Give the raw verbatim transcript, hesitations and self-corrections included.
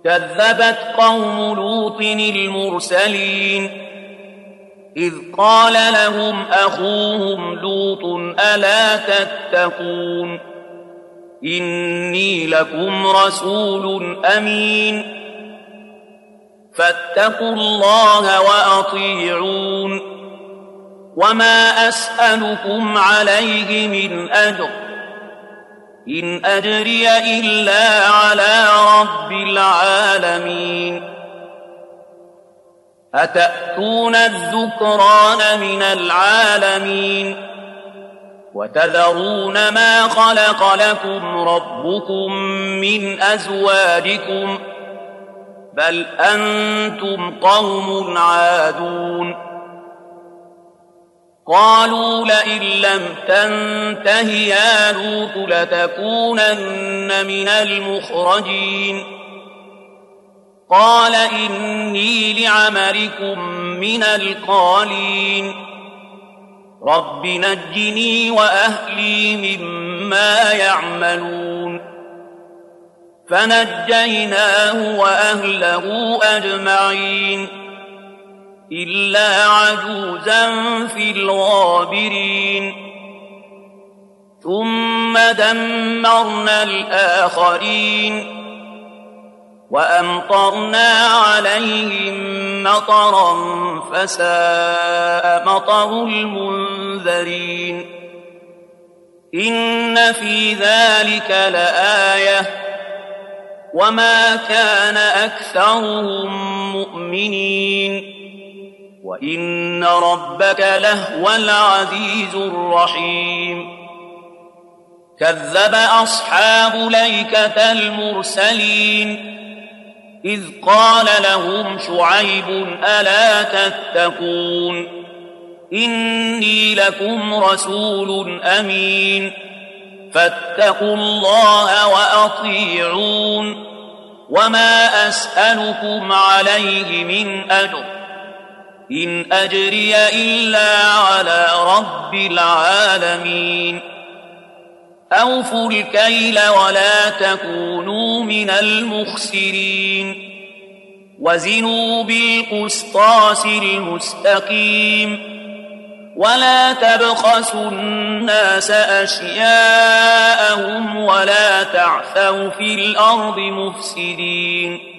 كذبت قوم لوط المرسلين إذ قال لهم أخوهم لوط ألا تتقون إني لكم رسول أمين فاتقوا الله وأطيعون وما أسألكم عليه من أجر إن أجري إلا على رب العالمين أتأتون الذكران من العالمين وتذرون ما خلق لكم ربكم من أزواجكم بل أنتم قوم عادون قالوا لئن لم تنته يا لوط لتكونن من المخرجين قال إني لعملكم من القالين رب نجني وأهلي مما يعملون فنجيناه وأهله أجمعين إلا عجوزا في الغابرين ثم دمرنا الآخرين وأمطرنا عليهم مطرا فساء مطر المنذرين إن في ذلك لآية وما كان أكثرهم مؤمنين وإن ربك لهو العزيز الرحيم كذب أصحاب الأيكة المرسلين إذ قال لهم شعيب ألا تتقون إني لكم رسول أمين فاتقوا الله وأطيعون وما أسألكم عليه من أجر إن أجري إلا على رب العالمين أوفوا الكيل ولا تكونوا من المخسرين وزنوا بالقسطاس المستقيم ولا تبخسوا الناس أشياءهم ولا تعثوا في الأرض مفسدين